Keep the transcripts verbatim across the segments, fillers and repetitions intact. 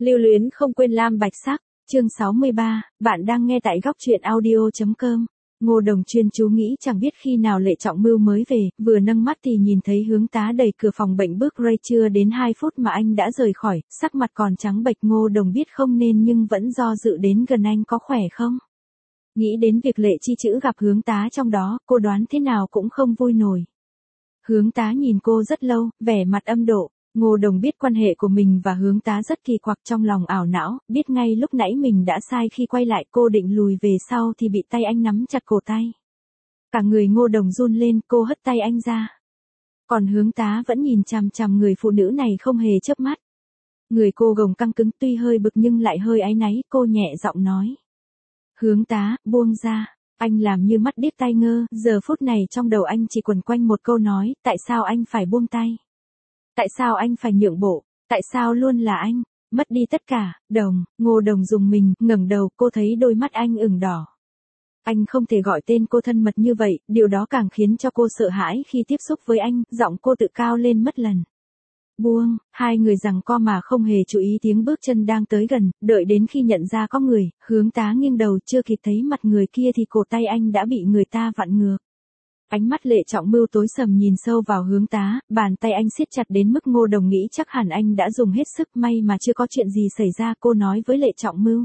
Lưu luyến không quên lam bạch sắc, chương sáu mươi ba, bạn đang nghe tại góc truyện audio.com. Ngô Đồng chuyên chú nghĩ chẳng biết khi nào Lệ Trọng Mưu mới về, vừa nâng mắt thì nhìn thấy Hướng Tá đẩy cửa phòng bệnh bước Ray chưa đến hai phút mà anh đã rời khỏi, sắc mặt còn trắng bệch. Ngô Đồng biết không nên nhưng vẫn do dự đến gần anh có khỏe không. Nghĩ đến việc Lệ Chi Chữ gặp Hướng Tá trong đó, cô đoán thế nào cũng không vui nổi. Hướng Tá nhìn cô rất lâu, vẻ mặt âm độ. Ngô Đồng biết quan hệ của mình và Hướng Tá rất kỳ quặc, trong lòng ảo não, biết ngay lúc nãy mình đã sai khi quay lại. Cô định lùi về sau thì bị tay anh nắm chặt cổ tay. Cả người Ngô Đồng run lên, cô hất tay anh ra. Còn Hướng Tá vẫn nhìn chằm chằm người phụ nữ này không hề chớp mắt. Người cô gồng căng cứng, tuy hơi bực nhưng lại hơi áy náy, cô nhẹ giọng nói. Hướng Tá, buông ra. Anh làm như mắt điếc tai ngơ, giờ phút này trong đầu anh chỉ quẩn quanh một câu nói, tại sao anh phải buông tay? Tại sao anh phải nhượng bộ? Tại sao luôn là anh? Mất đi tất cả. Đồng, Ngô Đồng dùng mình, ngẩng đầu, cô thấy đôi mắt anh ửng đỏ. Anh không thể gọi tên cô thân mật như vậy, điều đó càng khiến cho cô sợ hãi khi tiếp xúc với anh, giọng cô tự cao lên mất lần. Buông, hai người giằng co mà không hề chú ý tiếng bước chân đang tới gần, đợi đến khi nhận ra có người, Hướng Tá nghiêng đầu, chưa kịp thấy mặt người kia thì cổ tay anh đã bị người ta vặn ngược. Ánh mắt Lệ Trọng Mưu tối sầm nhìn sâu vào Hướng Tá, bàn tay anh siết chặt đến mức Ngô Đồng nghĩ chắc hẳn anh đã dùng hết sức, may mà chưa có chuyện gì xảy ra. Cô nói với Lệ Trọng Mưu.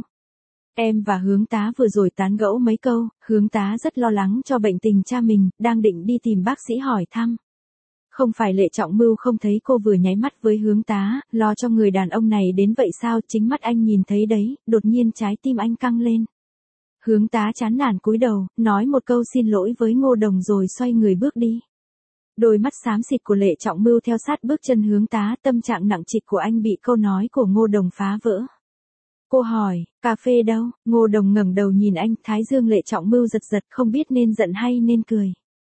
Em và Hướng Tá vừa rồi tán gẫu mấy câu, Hướng Tá rất lo lắng cho bệnh tình cha mình, đang định đi tìm bác sĩ hỏi thăm. Không phải Lệ Trọng Mưu không thấy cô vừa nháy mắt với Hướng Tá, lo cho người đàn ông này đến vậy sao? Chính mắt anh nhìn thấy đấy, đột nhiên trái tim anh căng lên. Hướng Tá chán nản cúi đầu, nói một câu xin lỗi với Ngô Đồng rồi xoay người bước đi. Đôi mắt xám xịt của Lệ Trọng Mưu theo sát bước chân Hướng Tá, tâm trạng nặng trịch của anh bị câu nói của Ngô Đồng phá vỡ. Cô hỏi, cà phê đâu? Ngô Đồng ngẩng đầu nhìn anh, thái dương Lệ Trọng Mưu giật giật, không biết nên giận hay nên cười.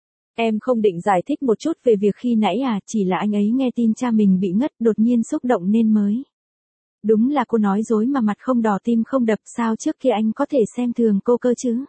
Em không định giải thích một chút về việc khi nãy à, chỉ là anh ấy nghe tin cha mình bị ngất, đột nhiên xúc động nên mới. Đúng là cô nói dối mà mặt không đỏ tim không đập, sao trước kia anh có thể xem thường cô cơ chứ?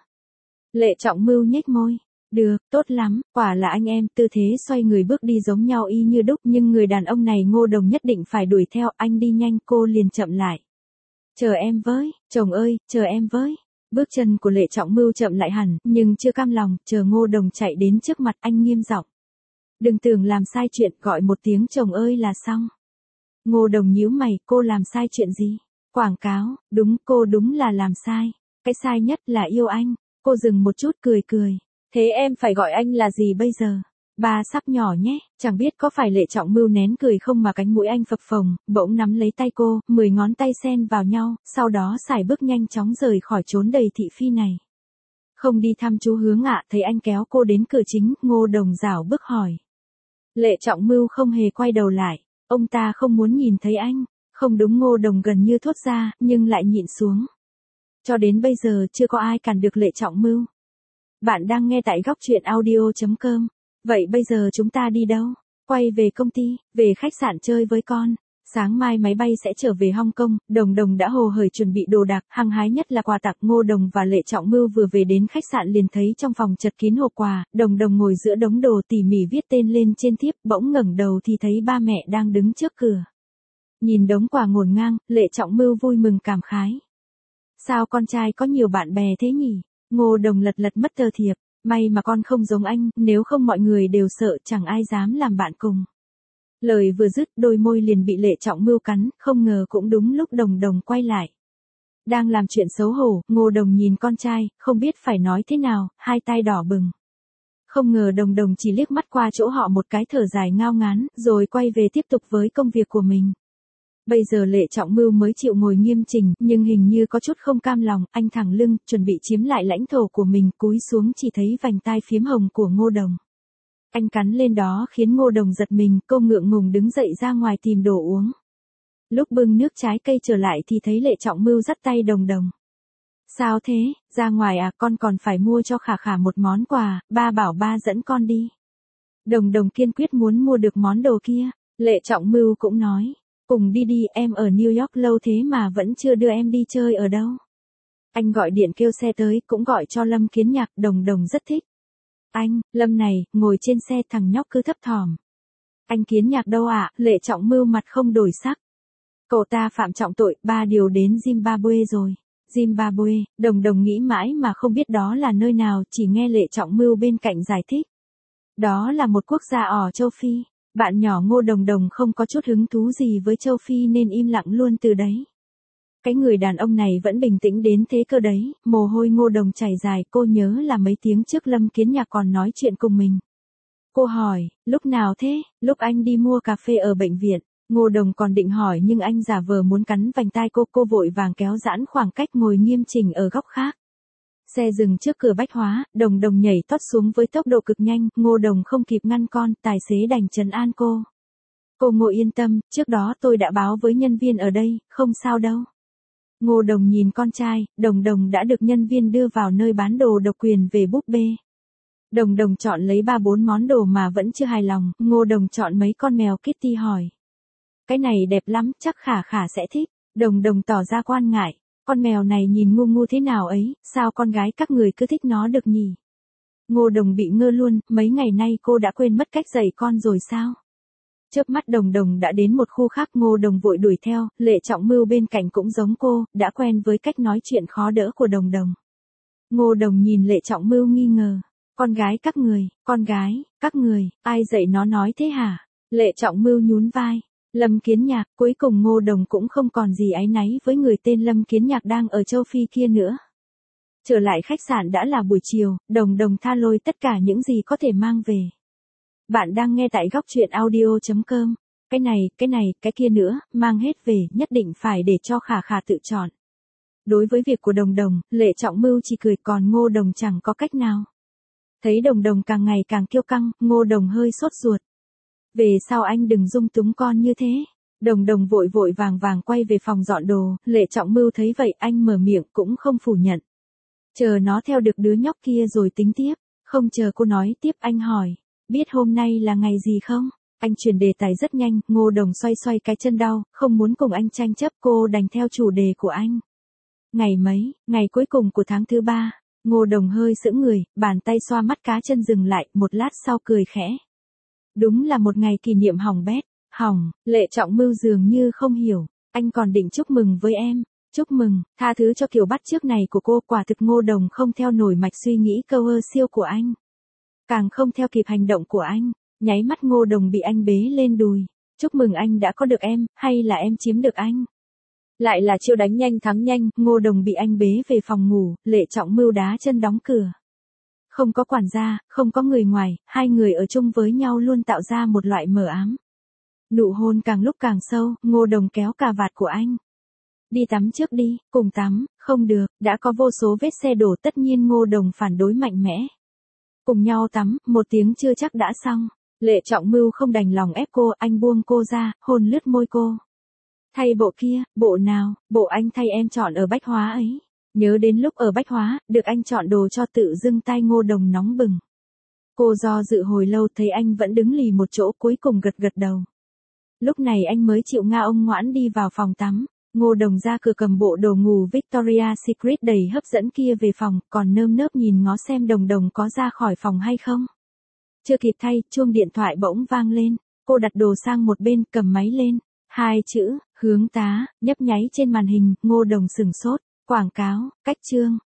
Lệ Trọng Mưu nhếch môi. Được, tốt lắm, quả là anh em. Tư thế xoay người bước đi giống nhau y như đúc, nhưng người đàn ông này Ngô Đồng nhất định phải đuổi theo. Anh đi nhanh, cô liền chậm lại. Chờ em với, chồng ơi, chờ em với. Bước chân của Lệ Trọng Mưu chậm lại hẳn, nhưng chưa cam lòng, chờ Ngô Đồng chạy đến trước mặt anh nghiêm giọng. Đừng tưởng làm sai chuyện, gọi một tiếng chồng ơi là xong. Ngô Đồng nhíu mày, cô làm sai chuyện gì? Quảng cáo, đúng, cô đúng là làm sai. Cái sai nhất là yêu anh. Cô dừng một chút cười cười. Thế em phải gọi anh là gì bây giờ? Ba sắp nhỏ nhé. Chẳng biết có phải Lệ Trọng Mưu nén cười không mà cánh mũi anh phập phồng, bỗng nắm lấy tay cô, mười ngón tay xen vào nhau, sau đó sải bước nhanh chóng rời khỏi chốn đầy thị phi này. Không đi thăm chú Hướng ạ? Thấy anh kéo cô đến cửa chính, Ngô Đồng rảo bước hỏi. Lệ Trọng Mưu không hề quay đầu lại. Ông ta không muốn nhìn thấy anh. Không đúng, Ngô Đồng gần như thốt ra, nhưng lại nhịn xuống. Cho đến bây giờ chưa có ai cản được Lệ Trọng Mưu. Bạn đang nghe tại góc truyện audio.com. Vậy bây giờ chúng ta đi đâu? Quay về công ty, về khách sạn chơi với con. Sáng mai máy bay sẽ trở về Hong Kong. Đồng Đồng đã hồ hởi chuẩn bị đồ đạc, hăng hái nhất là quà tặng. Ngô Đồng và Lệ Trọng Mưu vừa về đến khách sạn liền thấy trong phòng chật kín hộp quà. Đồng Đồng ngồi giữa đống đồ tỉ mỉ viết tên lên trên thiếp, bỗng ngẩng đầu thì thấy ba mẹ đang đứng trước cửa. Nhìn đống quà ngổn ngang, Lệ Trọng Mưu vui mừng cảm khái. Sao con trai có nhiều bạn bè thế nhỉ? Ngô Đồng lật lật mất tờ thiệp. May mà con không giống anh, nếu không mọi người đều sợ, chẳng ai dám làm bạn cùng. Lời vừa dứt, đôi môi liền bị Lệ Trọng Mưu cắn, không ngờ cũng đúng lúc Đồng Đồng quay lại. Đang làm chuyện xấu hổ, Ngô Đồng nhìn con trai, không biết phải nói thế nào, hai tay đỏ bừng. Không ngờ Đồng Đồng chỉ liếc mắt qua chỗ họ một cái, thở dài ngao ngán, rồi quay về tiếp tục với công việc của mình. Bây giờ Lệ Trọng Mưu mới chịu ngồi nghiêm chỉnh, nhưng hình như có chút không cam lòng, anh thẳng lưng, chuẩn bị chiếm lại lãnh thổ của mình, cúi xuống chỉ thấy vành tai phiếm hồng của Ngô Đồng. Anh cắn lên đó khiến Ngô Đồng giật mình, cô ngượng ngùng đứng dậy ra ngoài tìm đồ uống. Lúc bưng nước trái cây trở lại thì thấy Lệ Trọng Mưu dắt tay Đồng Đồng. Sao thế, ra ngoài à, con còn phải mua cho Khả Khả một món quà, ba bảo ba dẫn con đi. Đồng Đồng kiên quyết muốn mua được món đồ kia, Lệ Trọng Mưu cũng nói. Cùng đi đi, em ở New York lâu thế mà vẫn chưa đưa em đi chơi ở đâu. Anh gọi điện kêu xe tới, cũng gọi cho Lâm Kiến Nhạc. Đồng Đồng rất thích. Anh, Lâm này, ngồi trên xe, thằng nhóc cứ thấp thỏm. Anh Kiến Nhạc đâu ạ? Lệ Trọng Mưu mặt không đổi sắc. Cậu ta phạm trọng tội, ba điều đến Zimbabwe rồi. Zimbabwe, Đồng Đồng nghĩ mãi mà không biết đó là nơi nào, chỉ nghe Lệ Trọng Mưu bên cạnh giải thích. Đó là một quốc gia ở châu Phi. Bạn nhỏ Ngô Đồng Đồng không có chút hứng thú gì với châu Phi nên im lặng luôn từ đấy. Cái người đàn ông này vẫn bình tĩnh đến thế cơ đấy, mồ hôi Ngô Đồng chảy dài, cô nhớ là mấy tiếng trước Lâm Kiến Nhạc còn nói chuyện cùng mình. Cô hỏi, lúc nào thế? Lúc anh đi mua cà phê ở bệnh viện. Ngô Đồng còn định hỏi nhưng anh giả vờ muốn cắn vành tai cô, cô vội vàng kéo giãn khoảng cách ngồi nghiêm chỉnh ở góc khác. Xe dừng trước cửa bách hóa, Đồng Đồng nhảy tót xuống với tốc độ cực nhanh, Ngô Đồng không kịp ngăn con, tài xế đành trấn an cô. Cô Ngô yên tâm, trước đó tôi đã báo với nhân viên ở đây, không sao đâu. Ngô Đồng nhìn con trai, Đồng Đồng đã được nhân viên đưa vào nơi bán đồ độc quyền về búp bê. Đồng Đồng chọn lấy ba bốn món đồ mà vẫn chưa hài lòng, Ngô Đồng chọn mấy con mèo Kitty hỏi. Cái này đẹp lắm, chắc Khả Khả sẽ thích. Đồng Đồng tỏ ra quan ngại. Con mèo này nhìn ngu ngu thế nào ấy, sao con gái các người cứ thích nó được nhỉ? Ngô Đồng bị ngơ luôn, mấy ngày nay cô đã quên mất cách dạy con rồi sao? Chớp mắt Đồng Đồng đã đến một khu khác, Ngô Đồng vội đuổi theo, Lệ Trọng Mưu bên cạnh cũng giống cô, đã quen với cách nói chuyện khó đỡ của Đồng Đồng. Ngô Đồng nhìn Lệ Trọng Mưu nghi ngờ. Con gái các người, con gái, các người, ai dạy nó nói thế hả? Lệ Trọng Mưu nhún vai. Lâm Kiến Nhạc, cuối cùng Ngô Đồng cũng không còn gì áy náy với người tên Lâm Kiến Nhạc đang ở châu Phi kia nữa. Trở lại khách sạn đã là buổi chiều, Đồng Đồng tha lôi tất cả những gì có thể mang về. Bạn đang nghe tại góc truyện audio chấm com. Cái này, cái này, cái kia nữa, mang hết về, nhất định phải để cho Khả Khả tự chọn. Đối với việc của Đồng Đồng, Lệ Trọng Mưu chỉ cười, còn Ngô Đồng chẳng có cách nào. Thấy Đồng Đồng càng ngày càng kiêu căng, Ngô Đồng hơi sốt ruột. Về sau anh đừng dung túng con như thế. Đồng Đồng vội vội vàng vàng quay về phòng dọn đồ, Lệ Trọng Mưu thấy vậy anh mở miệng cũng không phủ nhận. Chờ nó theo được đứa nhóc kia rồi tính tiếp. Không chờ cô nói tiếp anh hỏi. Biết hôm nay là ngày gì không? Anh chuyển đề tài rất nhanh, Ngô Đồng xoay xoay cái chân đau, không muốn cùng anh tranh chấp, cô đành theo chủ đề của anh. Ngày mấy, ngày cuối cùng của tháng thứ ba. Ngô Đồng hơi sững người, bàn tay xoa mắt cá chân dừng lại, một lát sau cười khẽ. Đúng là một ngày kỷ niệm hỏng bét. Hỏng, Lệ Trọng Mưu dường như không hiểu. Anh còn định chúc mừng với em. Chúc mừng, tha thứ cho kiểu bắt chước này của cô, quả thực Ngô Đồng không theo nổi mạch suy nghĩ câu ơ siêu của anh. Càng không theo kịp hành động của anh. Nháy mắt Ngô Đồng bị anh bế lên đùi. Chúc mừng anh đã có được em, hay là em chiếm được anh? Lại là chiêu đánh nhanh thắng nhanh, Ngô Đồng bị anh bế về phòng ngủ, Lệ Trọng Mưu đá chân đóng cửa. Không có quản gia, không có người ngoài, hai người ở chung với nhau luôn tạo ra một loại mờ ám. Nụ hôn càng lúc càng sâu, Ngô Đồng kéo cà vạt của anh. Đi tắm trước đi, cùng tắm, không được, đã có vô số vết xe đổ, tất nhiên Ngô Đồng phản đối mạnh mẽ. Cùng nhau tắm, một tiếng chưa chắc đã xong. Lệ Trọng Mưu không đành lòng ép cô, anh buông cô ra, hôn lướt môi cô. Thay bộ kia, bộ nào, bộ anh thay em chọn ở Bách Hóa ấy. Nhớ đến lúc ở Bách Hóa, được anh chọn đồ cho, tự dưng tai Ngô Đồng nóng bừng. Cô do dự hồi lâu thấy anh vẫn đứng lì một chỗ, cuối cùng gật gật đầu. Lúc này anh mới chịu nga ông ngoãn đi vào phòng tắm. Ngô Đồng ra cửa cầm bộ đồ ngủ Victoria's Secret đầy hấp dẫn kia về phòng, còn nơm nớp nhìn ngó xem Đồng Đồng có ra khỏi phòng hay không. Chưa kịp thay, chuông điện thoại bỗng vang lên. Cô đặt đồ sang một bên, cầm máy lên. Hai chữ, hướng tá, nhấp nháy trên màn hình, Ngô Đồng sửng sốt. Quảng cáo, cách chương,